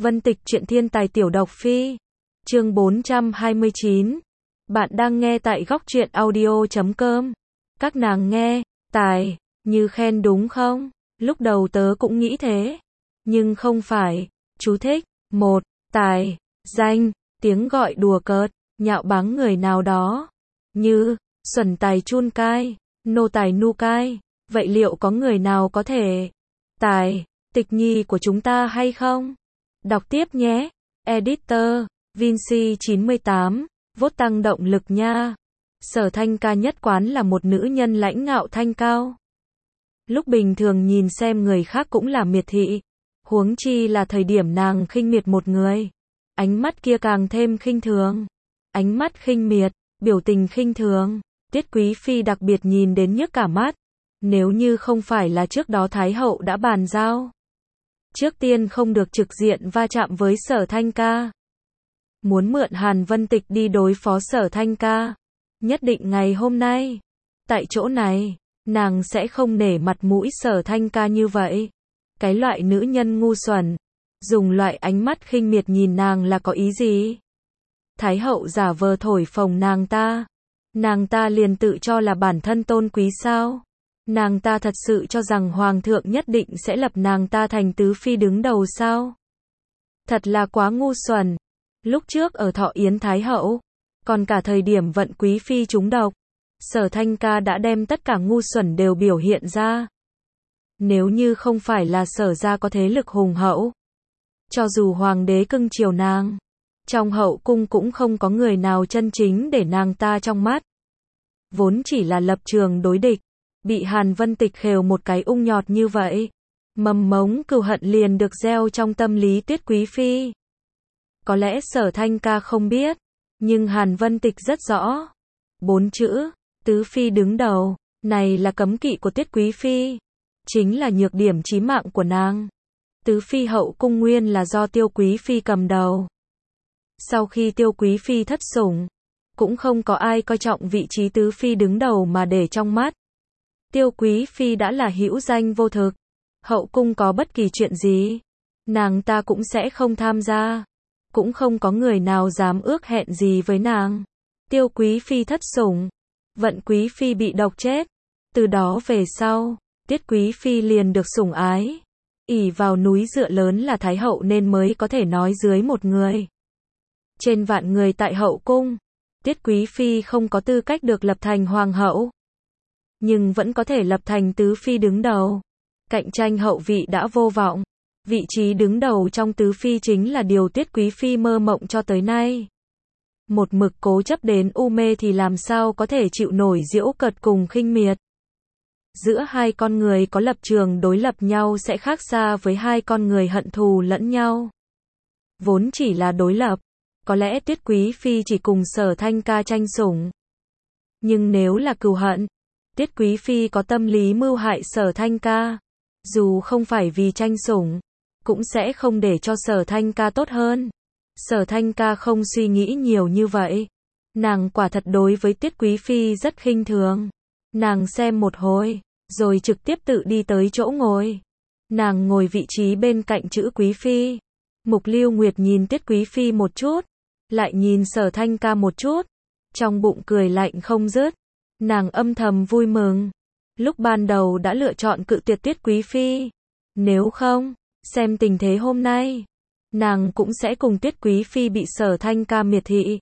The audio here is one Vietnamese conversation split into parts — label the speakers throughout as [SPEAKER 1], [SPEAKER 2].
[SPEAKER 1] Vân Tịch truyện thiên tài tiểu độc phi. Chương 429. Bạn đang nghe tại góc truyện audio.com. Các nàng nghe, tài, như khen đúng không? Lúc đầu tớ cũng nghĩ thế. Nhưng không phải. Chú thích. 1. Tài, danh, tiếng gọi đùa cợt, nhạo báng người nào đó. Như, xuẩn tài chun cai, nô tài nu cai. Vậy liệu có người nào có thể tài, Tịch Nhi của chúng ta hay không? Đọc tiếp nhé. Editor, Vinci 98, vốt tăng động lực nha. Sở Thanh Ca nhất quán là một nữ nhân lãnh ngạo thanh cao. Lúc bình thường nhìn xem người khác cũng là miệt thị. Huống chi là thời điểm nàng khinh miệt một người. Ánh mắt kia càng thêm khinh thường. Ánh mắt khinh miệt, biểu tình khinh thường. Tiết Quý Phi đặc biệt nhìn đến nhức cả mắt. Nếu như không phải là trước đó Thái Hậu đã bàn giao. Trước tiên không được trực diện va chạm với Sở Thanh Ca. Muốn mượn Hàn Vân Tịch đi đối phó Sở Thanh Ca. Nhất định ngày hôm nay, tại chỗ này, nàng sẽ không nể mặt mũi Sở Thanh Ca như vậy. Cái loại nữ nhân ngu xuẩn, dùng loại ánh mắt khinh miệt nhìn nàng là có ý gì? Thái Hậu giả vờ thổi phồng nàng ta liền tự cho là bản thân tôn quý sao? Nàng ta thật sự cho rằng Hoàng thượng nhất định sẽ lập nàng ta thành tứ phi đứng đầu sao? Thật là quá ngu xuẩn. Lúc trước ở Thọ Yến Thái Hậu, còn cả thời điểm Vận Quý Phi trúng độc, Sở Thanh Ca đã đem tất cả ngu xuẩn đều biểu hiện ra. Nếu như không phải là Sở gia có thế lực hùng hậu, cho dù Hoàng đế cưng chiều nàng, trong hậu cung cũng không có người nào chân chính để nàng ta trong mắt. Vốn chỉ là lập trường đối địch, bị Hàn Vân Tịch khều một cái ung nhọt như vậy. Mầm mống cừu hận liền được gieo trong tâm lý Tiết Quý Phi. Có lẽ Sở Thanh Ca không biết, nhưng Hàn Vân Tịch rất rõ. 4 chữ, tứ phi đứng đầu, này là cấm kỵ của Tiết Quý Phi. Chính là nhược điểm chí mạng của nàng. Tứ phi hậu cung nguyên là do Tiêu Quý Phi cầm đầu. Sau khi Tiêu Quý Phi thất sủng, cũng không có ai coi trọng vị trí tứ phi đứng đầu mà để trong mắt. Tiêu Quý Phi đã là hữu danh vô thực. Hậu cung có bất kỳ chuyện gì, nàng ta cũng sẽ không tham gia. Cũng không có người nào dám ước hẹn gì với nàng. Tiêu Quý Phi thất sủng, Vận Quý Phi bị độc chết. Từ đó về sau, Tiết Quý Phi liền được sủng ái. Ỷ vào núi dựa lớn là Thái Hậu nên mới có thể nói dưới một người. Trên vạn người tại hậu cung, Tiết Quý Phi không có tư cách được lập thành hoàng hậu. Nhưng vẫn có thể lập thành tứ phi đứng đầu. Cạnh tranh hậu vị đã vô vọng. Vị trí đứng đầu trong tứ phi chính là điều Tiết Quý Phi mơ mộng cho tới nay. Một mực cố chấp đến u mê thì làm sao có thể chịu nổi giễu cợt cùng khinh miệt. Giữa hai con người có lập trường đối lập nhau sẽ khác xa với hai con người hận thù lẫn nhau. Vốn chỉ là đối lập, có lẽ Tiết Quý Phi chỉ cùng Sở Thanh Ca tranh sủng. Nhưng nếu là cừu hận, Tiết Quý Phi có tâm lý mưu hại Sở Thanh Ca. Dù không phải vì tranh sủng, cũng sẽ không để cho Sở Thanh Ca tốt hơn. Sở Thanh Ca không suy nghĩ nhiều như vậy. Nàng quả thật đối với Tiết Quý Phi rất khinh thường. Nàng xem một hồi, rồi trực tiếp tự đi tới chỗ ngồi. Nàng ngồi vị trí bên cạnh chữ Quý Phi. Mục Lưu Nguyệt nhìn Tiết Quý Phi một chút, lại nhìn Sở Thanh Ca một chút. Trong bụng cười lạnh không dứt. Nàng âm thầm vui mừng. Lúc ban đầu đã lựa chọn cự tuyệt Tiết Quý Phi. Nếu không, xem tình thế hôm nay, nàng cũng sẽ cùng Tiết Quý Phi bị Sở Thanh Ca miệt thị.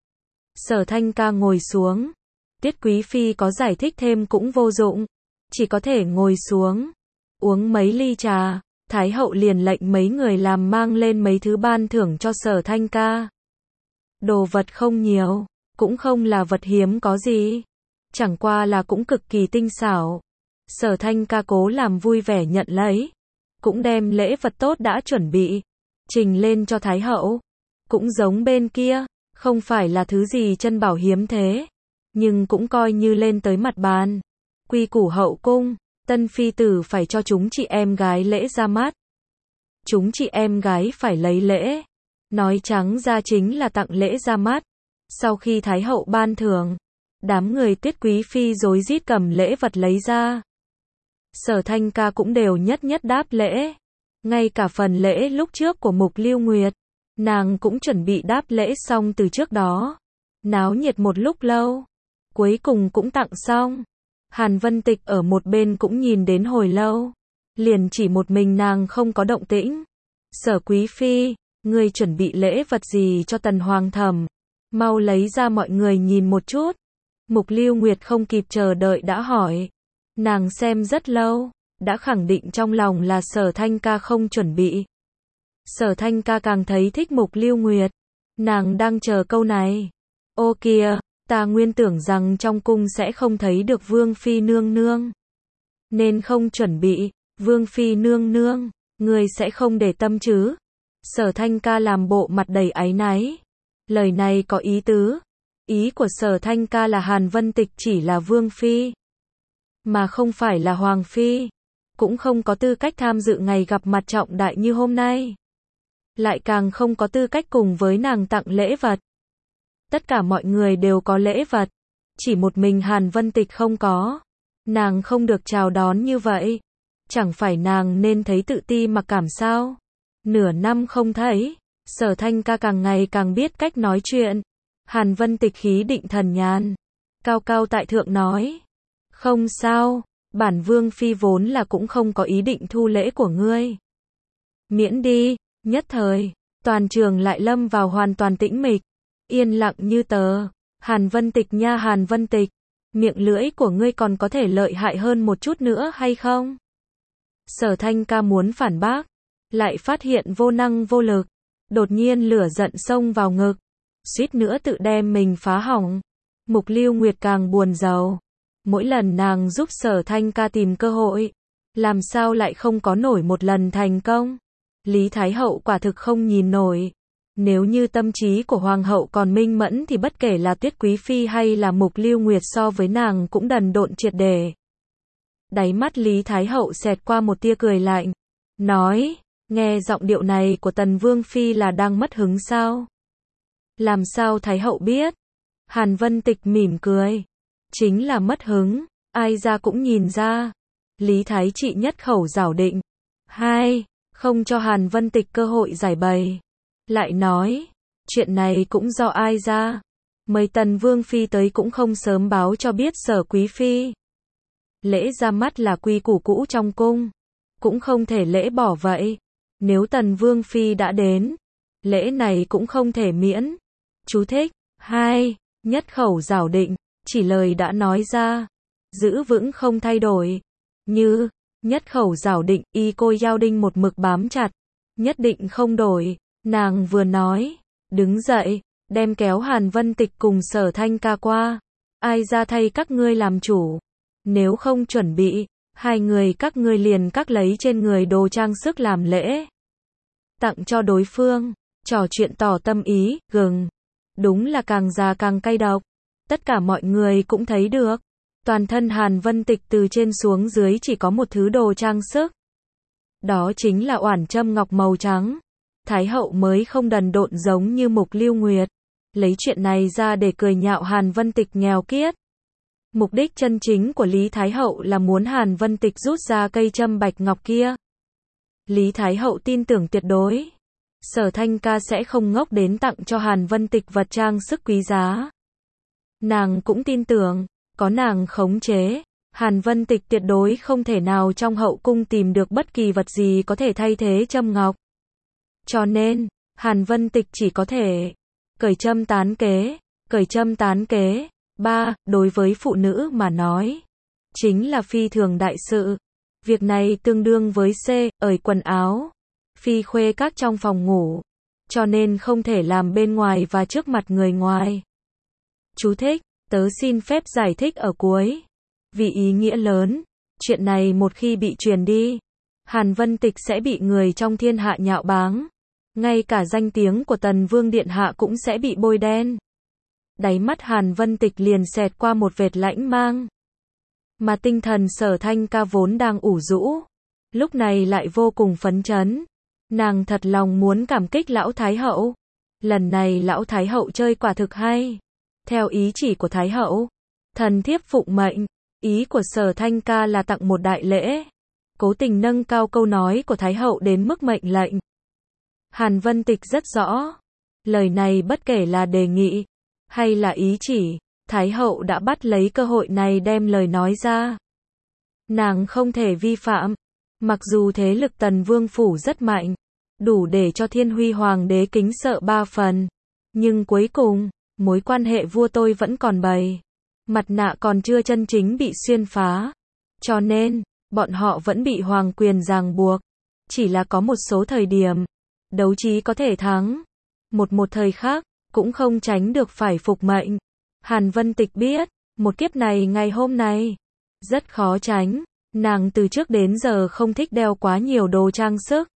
[SPEAKER 1] Sở Thanh Ca ngồi xuống. Tiết Quý Phi có giải thích thêm cũng vô dụng. Chỉ có thể ngồi xuống, uống mấy ly trà. Thái Hậu liền lệnh mấy người làm mang lên mấy thứ ban thưởng cho Sở Thanh Ca. Đồ vật không nhiều, cũng không là vật hiếm có gì. Chẳng qua là cũng cực kỳ tinh xảo. Sở Thanh Ca cố làm vui vẻ nhận lấy. Cũng đem lễ vật tốt đã chuẩn bị, trình lên cho Thái Hậu. Cũng giống bên kia, không phải là thứ gì chân bảo hiếm thế. Nhưng cũng coi như lên tới mặt bàn. Quy củ hậu cung, tân phi tử phải cho chúng chị em gái lễ ra mắt. Chúng chị em gái phải lấy lễ. Nói trắng ra chính là tặng lễ ra mắt. Sau khi Thái Hậu ban thưởng, đám người Tiết Quý Phi rối rít cầm lễ vật lấy ra. Sở Thanh Ca cũng đều nhất nhất đáp lễ. Ngay cả phần lễ lúc trước của Mục Lưu Nguyệt, nàng cũng chuẩn bị đáp lễ xong từ trước đó. Náo nhiệt một lúc lâu, cuối cùng cũng tặng xong. Hàn Vân Tịch ở một bên cũng nhìn đến hồi lâu, liền chỉ một mình nàng không có động tĩnh. Sở Quý Phi, ngươi chuẩn bị lễ vật gì cho Tần Hoàng thẩm? Mau lấy ra mọi người nhìn một chút. Mục Lưu Nguyệt không kịp chờ đợi đã hỏi. Nàng xem rất lâu, đã khẳng định trong lòng là Sở Thanh Ca không chuẩn bị. Sở Thanh Ca càng thấy thích Mục Lưu Nguyệt. Nàng đang chờ câu này. Ô kìa, ta nguyên tưởng rằng trong cung sẽ không thấy được Vương Phi nương nương, nên không chuẩn bị. Vương Phi nương nương, người sẽ không để tâm chứ? Sở Thanh Ca làm bộ mặt đầy áy náy. Lời này có ý tứ. Ý của Sở Thanh Ca là Hàn Vân Tịch chỉ là Vương Phi, mà không phải là Hoàng Phi, cũng không có tư cách tham dự ngày gặp mặt trọng đại như hôm nay. Lại càng không có tư cách cùng với nàng tặng lễ vật. Tất cả mọi người đều có lễ vật, chỉ một mình Hàn Vân Tịch không có. Nàng không được chào đón như vậy. Chẳng phải nàng nên thấy tự ti mặc cảm sao? Nửa năm không thấy, Sở Thanh Ca càng ngày càng biết cách nói chuyện. Hàn Vân Tịch khí định thần nhàn, cao cao tại thượng nói. Không sao, bản Vương Phi vốn là cũng không có ý định thu lễ của ngươi. Miễn đi. Nhất thời, toàn trường lại lâm vào hoàn toàn tĩnh mịch, yên lặng như tờ. Hàn Vân Tịch nha Hàn Vân Tịch, miệng lưỡi của ngươi còn có thể lợi hại hơn một chút nữa hay không? Sở Thanh Ca muốn phản bác, lại phát hiện vô năng vô lực, đột nhiên lửa giận xông vào ngực, suýt nữa tự đem mình phá hỏng. Mục Lưu Nguyệt càng buồn rầu, mỗi lần nàng giúp Sở Thanh Ca tìm cơ hội, làm sao lại không có nổi một lần thành công. Lý Thái Hậu quả thực không nhìn nổi. Nếu như tâm trí của Hoàng hậu còn minh mẫn thì bất kể là Tuyết Quý Phi hay là Mục Lưu Nguyệt so với nàng cũng đần độn triệt để. Đáy mắt Lý Thái Hậu xẹt qua một tia cười lạnh, nói, nghe giọng điệu này của Tần Vương Phi là đang mất hứng sao? Làm sao Thái Hậu biết? Hàn Vân Tịch mỉm cười, chính là mất hứng, ai ra cũng nhìn ra. Lý Thái Trị nhất khẩu giảo định, không cho Hàn Vân Tịch cơ hội giải bày. Lại nói, chuyện này cũng do ai ra? Mấy Tần Vương Phi tới cũng không sớm báo cho biết Sở Quý Phi. Lễ ra mắt là quy củ cũ trong cung, cũng không thể lễ bỏ vậy. Nếu Tần Vương Phi đã đến, lễ này cũng không thể miễn. Chú thích, nhất khẩu giảo định, chỉ lời đã nói ra, giữ vững không thay đổi. Như, nhất khẩu giảo định, y côi giao đinh một mực bám chặt, nhất định không đổi. Nàng vừa nói, đứng dậy, đem kéo Hàn Vân Tịch cùng Sở Thanh Ca qua. Ai ra thay các ngươi làm chủ? Nếu không chuẩn bị, hai người các ngươi liền các lấy trên người đồ trang sức làm lễ, tặng cho đối phương. Trò chuyện tỏ tâm ý, gừng. Đúng là càng già càng cay độc. Tất cả mọi người cũng thấy được. Toàn thân Hàn Vân Tịch từ trên xuống dưới chỉ có một thứ đồ trang sức. Đó chính là oản châm ngọc màu trắng. Thái hậu mới không đần độn giống như Mục Lưu Nguyệt, lấy chuyện này ra để cười nhạo Hàn Vân Tịch nghèo kiết. Mục đích chân chính của Lý Thái hậu là muốn Hàn Vân Tịch rút ra cây châm bạch ngọc kia. Lý Thái hậu tin tưởng tuyệt đối, Sở Thanh Ca sẽ không ngốc đến tặng cho Hàn Vân Tịch vật trang sức quý giá. Nàng cũng tin tưởng, có nàng khống chế, Hàn Vân Tịch tuyệt đối không thể nào trong hậu cung tìm được bất kỳ vật gì có thể thay thế châm ngọc. Cho nên, Hàn Vân Tịch chỉ có thể cởi châm tán kế. Cởi châm tán kế. Đối với phụ nữ mà nói, chính là phi thường đại sự. Việc này tương đương với ởi quần áo, phi khuê các trong phòng ngủ, cho nên không thể làm bên ngoài và trước mặt người ngoài. Chú thích, tớ xin phép giải thích ở cuối. Vì ý nghĩa lớn, chuyện này một khi bị truyền đi, Hàn Vân Tịch sẽ bị người trong thiên hạ nhạo báng. Ngay cả danh tiếng của Tần Vương Điện Hạ cũng sẽ bị bôi đen. Đáy mắt Hàn Vân Tịch liền xẹt qua một vệt lãnh mang. Mà tinh thần Sở Thanh Ca vốn đang ủ rũ, lúc này lại vô cùng phấn chấn. Nàng thật lòng muốn cảm kích lão Thái hậu. Lần này lão Thái hậu chơi quả thực hay. Theo ý chỉ của Thái hậu, thần thiếp phụng mệnh. Ý của Sở Thanh Ca là tặng một đại lễ. cố tình nâng cao câu nói của Thái hậu đến mức mệnh lệnh. Hàn Vân Tịch rất rõ, lời này bất kể là đề nghị, hay là ý chỉ, Thái hậu đã bắt lấy cơ hội này đem lời nói ra. Nàng không thể vi phạm, mặc dù thế lực Tần Vương Phủ rất mạnh, đủ để cho Thiên Huy Hoàng đế kính sợ 3 phần, nhưng cuối cùng, mối quan hệ vua tôi vẫn còn bày. Mặt nạ còn chưa chân chính bị xuyên phá. Cho nên, bọn họ vẫn bị hoàng quyền ràng buộc. Chỉ là có một số thời điểm, đấu trí có thể thắng. Một thời khác, cũng không tránh được phải phục mệnh. Hàn Vân Tịch biết, một kiếp này ngày hôm nay, rất khó tránh. Nàng từ trước đến giờ không thích đeo quá nhiều đồ trang sức.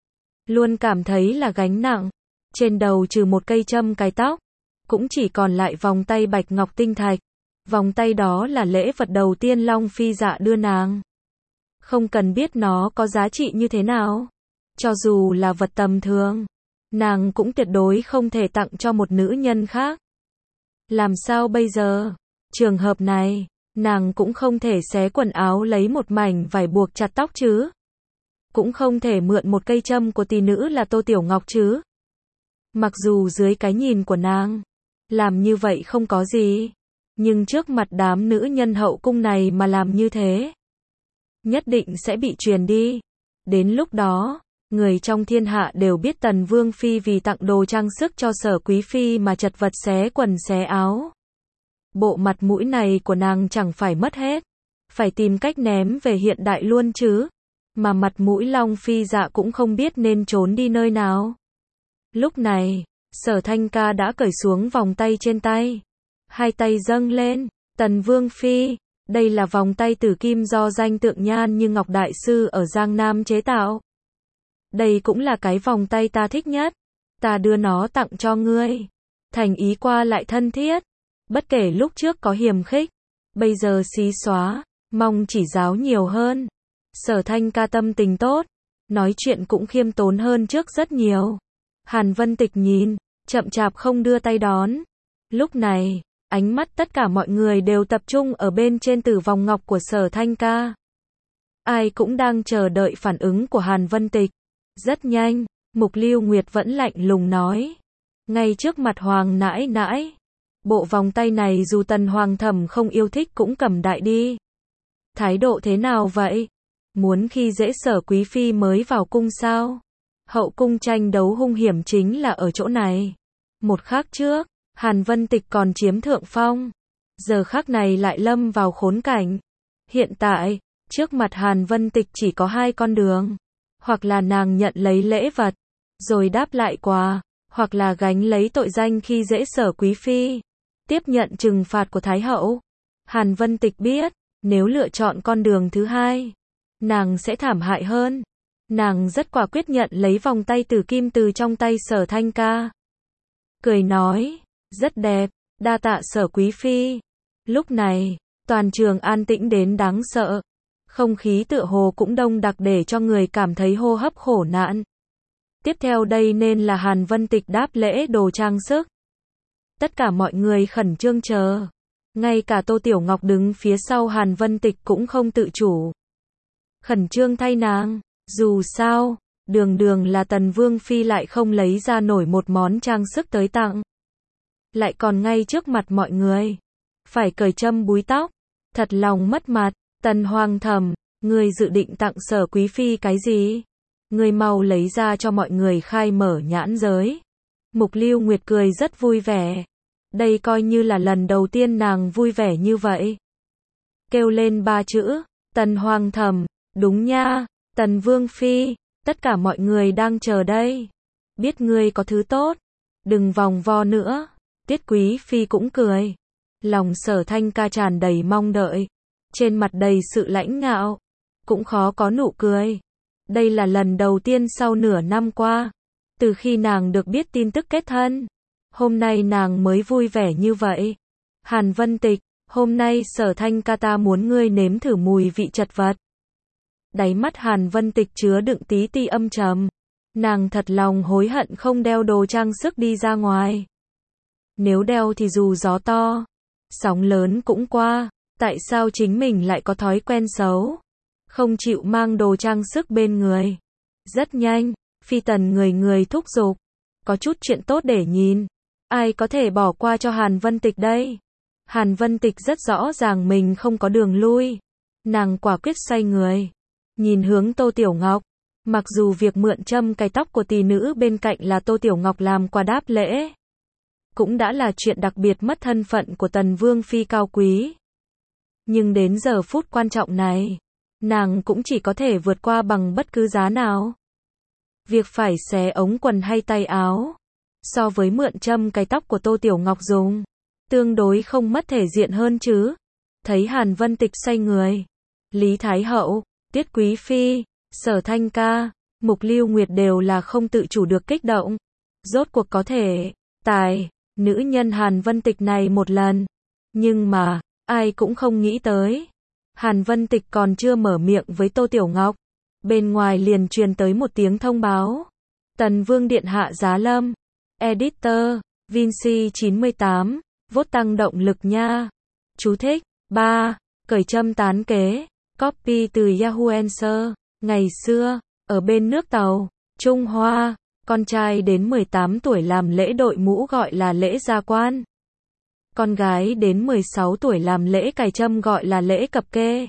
[SPEAKER 1] Luôn cảm thấy là gánh nặng. Trên đầu trừ một cây châm cài tóc, cũng chỉ còn lại vòng tay bạch ngọc tinh thạch. Vòng tay đó là lễ vật đầu tiên Long Phi Dạ đưa nàng. Không cần biết nó có giá trị như thế nào. Cho dù là vật tầm thường, nàng cũng tuyệt đối không thể tặng cho một nữ nhân khác. Làm sao bây giờ? Trường hợp này, nàng cũng không thể xé quần áo lấy một mảnh vải buộc chặt tóc chứ. Cũng không thể mượn một cây châm của tỷ nữ là Tô Tiểu Ngọc chứ. Mặc dù dưới cái nhìn của nàng, làm như vậy không có gì. Nhưng trước mặt đám nữ nhân hậu cung này mà làm như thế, nhất định sẽ bị truyền đi. Đến lúc đó, người trong thiên hạ đều biết Tần Vương Phi vì tặng đồ trang sức cho Sở Quý Phi mà chật vật xé quần xé áo. Bộ mặt mũi này của nàng chẳng phải mất hết, phải tìm cách ném về hiện đại luôn chứ. Mà mặt mũi Long Phi Dạ cũng không biết nên trốn đi nơi nào. Lúc này, Sở Thanh Ca đã cởi xuống vòng tay trên tay. Hai tay dâng lên, Tần Vương Phi, đây là vòng tay tử kim do danh tượng Nhan Như Ngọc Đại Sư ở Giang Nam chế tạo. Đây cũng là cái vòng tay ta thích nhất, ta đưa nó tặng cho ngươi. Thành ý qua lại thân thiết, bất kể lúc trước có hiềm khích, bây giờ xí xóa, mong chỉ giáo nhiều hơn. Sở Thanh Ca tâm tình tốt, nói chuyện cũng khiêm tốn hơn trước rất nhiều. Hàn Vân Tịch nhìn, chậm chạp không đưa tay đón. Lúc này, ánh mắt tất cả mọi người đều tập trung ở bên trên tử vòng ngọc của Sở Thanh Ca. Ai cũng đang chờ đợi phản ứng của Hàn Vân Tịch. Rất nhanh, Mục Lưu Nguyệt vẫn lạnh lùng nói. Ngay trước mặt Hoàng nãi nãi. Bộ vòng tay này dù Tần Hoàng thẩm không yêu thích cũng cầm đại đi. Thái độ thế nào vậy? Muốn khi dễ Sở Quý Phi mới vào cung sao? Hậu cung tranh đấu hung hiểm chính là ở chỗ này. Một khắc trước, Hàn Vân Tịch còn chiếm thượng phong. Giờ khắc này lại lâm vào khốn cảnh. Hiện tại, trước mặt Hàn Vân Tịch chỉ có hai con đường. Hoặc là nàng nhận lấy lễ vật, rồi đáp lại quà, hoặc là gánh lấy tội danh khi dễ Sở Quý Phi. Tiếp nhận trừng phạt của Thái hậu. Hàn Vân Tịch biết, nếu lựa chọn con đường thứ hai, nàng sẽ thảm hại hơn. Nàng rất quả quyết nhận lấy vòng tay tử kim từ trong tay Sở Thanh Ca. Cười nói, rất đẹp, đa tạ Sở Quý Phi. Lúc này, toàn trường an tĩnh đến đáng sợ. Không khí tựa hồ cũng đông đặc để cho người cảm thấy hô hấp khổ nạn. Tiếp theo đây nên là Hàn Vân Tịch đáp lễ đồ trang sức. Tất cả mọi người khẩn trương chờ. Ngay cả Tô Tiểu Ngọc đứng phía sau Hàn Vân Tịch cũng không tự chủ. Khẩn trương thay nàng. Dù sao, đường đường là Tần Vương Phi lại không lấy ra nổi một món trang sức tới tặng. Lại còn ngay trước mặt mọi người. Phải cởi châm búi tóc. Thật lòng mất mặt. Tần Hoàng thẩm, ngươi dự định tặng Sở Quý Phi cái gì? Ngươi mau lấy ra cho mọi người khai mở nhãn giới. Mục Lưu Nguyệt cười rất vui vẻ. Đây coi như là lần đầu tiên nàng vui vẻ như vậy. Kêu lên 3 chữ, Tần Hoàng thẩm, đúng nha, Tần Vương Phi, tất cả mọi người đang chờ đây. Biết ngươi có thứ tốt, đừng vòng vo nữa. Tiết Quý Phi cũng cười. Lòng Sở Thanh Ca tràn đầy mong đợi. Trên mặt đầy sự lãnh ngạo, cũng khó có nụ cười. Đây là lần đầu tiên sau nửa năm qua, từ khi nàng được biết tin tức kết thân. Hôm nay nàng mới vui vẻ như vậy. Hàn Vân Tịch, hôm nay Sở Thanh Ca ta muốn ngươi nếm thử mùi vị chật vật. Đáy mắt Hàn Vân Tịch chứa đựng tí ti âm trầm. Nàng thật lòng hối hận không đeo đồ trang sức đi ra ngoài. Nếu đeo thì dù gió to, sóng lớn cũng qua. Tại sao chính mình lại có thói quen xấu? không chịu mang đồ trang sức bên người. Rất nhanh, phi tần người người thúc giục. Có chút chuyện tốt để nhìn. Ai có thể bỏ qua cho Hàn Vân Tịch đây? Hàn Vân Tịch rất rõ ràng mình không có đường lui. Nàng quả quyết xoay người. Nhìn hướng Tô Tiểu Ngọc. Mặc dù việc mượn châm cài tóc của tỷ nữ bên cạnh là Tô Tiểu Ngọc làm quà đáp lễ, cũng đã là chuyện đặc biệt mất thân phận của Tần Vương Phi cao quý. Nhưng đến giờ phút quan trọng này, nàng cũng chỉ có thể vượt qua bằng bất cứ giá nào. Việc phải xé ống quần hay tay áo, so với mượn châm cài tóc của Tô Tiểu Ngọc dùng, tương đối không mất thể diện hơn chứ. Thấy Hàn Vân Tịch xoay người, Lý Thái Hậu, Tiết Quý Phi, Sở Thanh Ca, Mục Lưu Nguyệt đều là không tự chủ được kích động. Rốt cuộc có thể tài nữ nhân Hàn Vân Tịch này một lần. Nhưng mà, ai cũng không nghĩ tới. Hàn Vân Tịch còn chưa mở miệng với Tô Tiểu Ngọc, bên ngoài liền truyền tới một tiếng thông báo. Tần Vương Điện Hạ giá lâm. Editor, Vinci 98, vốt tăng động lực nha. Chú thích, 3. Cởi châm tán kế. Copy từ Yahoo Answer. Ngày xưa, ở bên nước Tàu, Trung Hoa, con trai đến 18 tuổi làm lễ đội mũ gọi là lễ gia quan. Con gái đến 16 tuổi làm lễ cài châm gọi là lễ cập kê.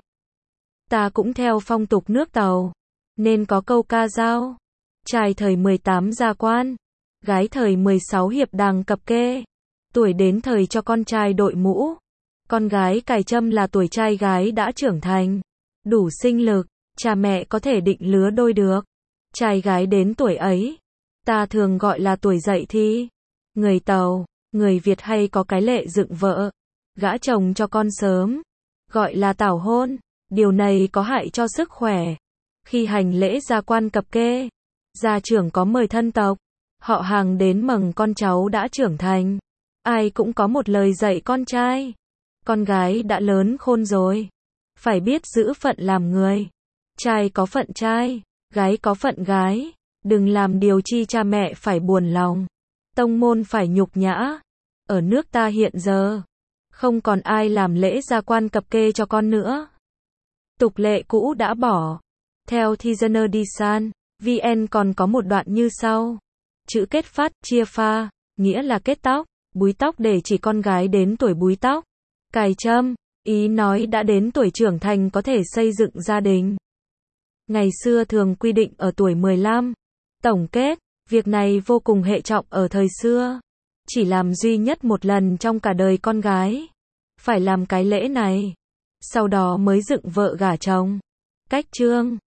[SPEAKER 1] Ta cũng theo phong tục nước Tàu, nên có câu ca dao. Trai thời 18 gia quan, gái thời 16 hiệp đàng cập kê. Tuổi đến thời cho con trai đội mũ, con gái cài châm là tuổi trai gái đã trưởng thành, đủ sinh lực, cha mẹ có thể định lứa đôi được. Trai gái đến tuổi ấy, ta thường gọi là tuổi dậy thì. Người Tàu, người Việt hay có cái lệ dựng vợ, gả chồng cho con sớm, gọi là tảo hôn. Điều này có hại cho sức khỏe. Khi hành lễ gia quan cập kê, gia trưởng có mời thân tộc, họ hàng đến mừng con cháu đã trưởng thành. Ai cũng có một lời dạy con trai. Con gái đã lớn khôn rồi, phải biết giữ phận làm người. Trai có phận trai, gái có phận gái. Đừng làm điều chi cha mẹ phải buồn lòng, tông môn phải nhục nhã. Ở nước ta hiện giờ, không còn ai làm lễ gia quan cập kê cho con nữa. Tục lệ cũ đã bỏ. Theo Theaner Design, VN còn có một đoạn như sau. Chữ kết phát, chia pha, nghĩa là kết tóc, búi tóc để chỉ con gái đến tuổi búi tóc. Cài châm, ý nói đã đến tuổi trưởng thành có thể xây dựng gia đình. Ngày xưa thường quy định ở tuổi 15. Tổng kết, việc này vô cùng hệ trọng ở thời xưa. Chỉ làm duy nhất một lần trong cả đời con gái. Phải làm cái lễ này. Sau đó mới dựng vợ gả chồng. Cách chương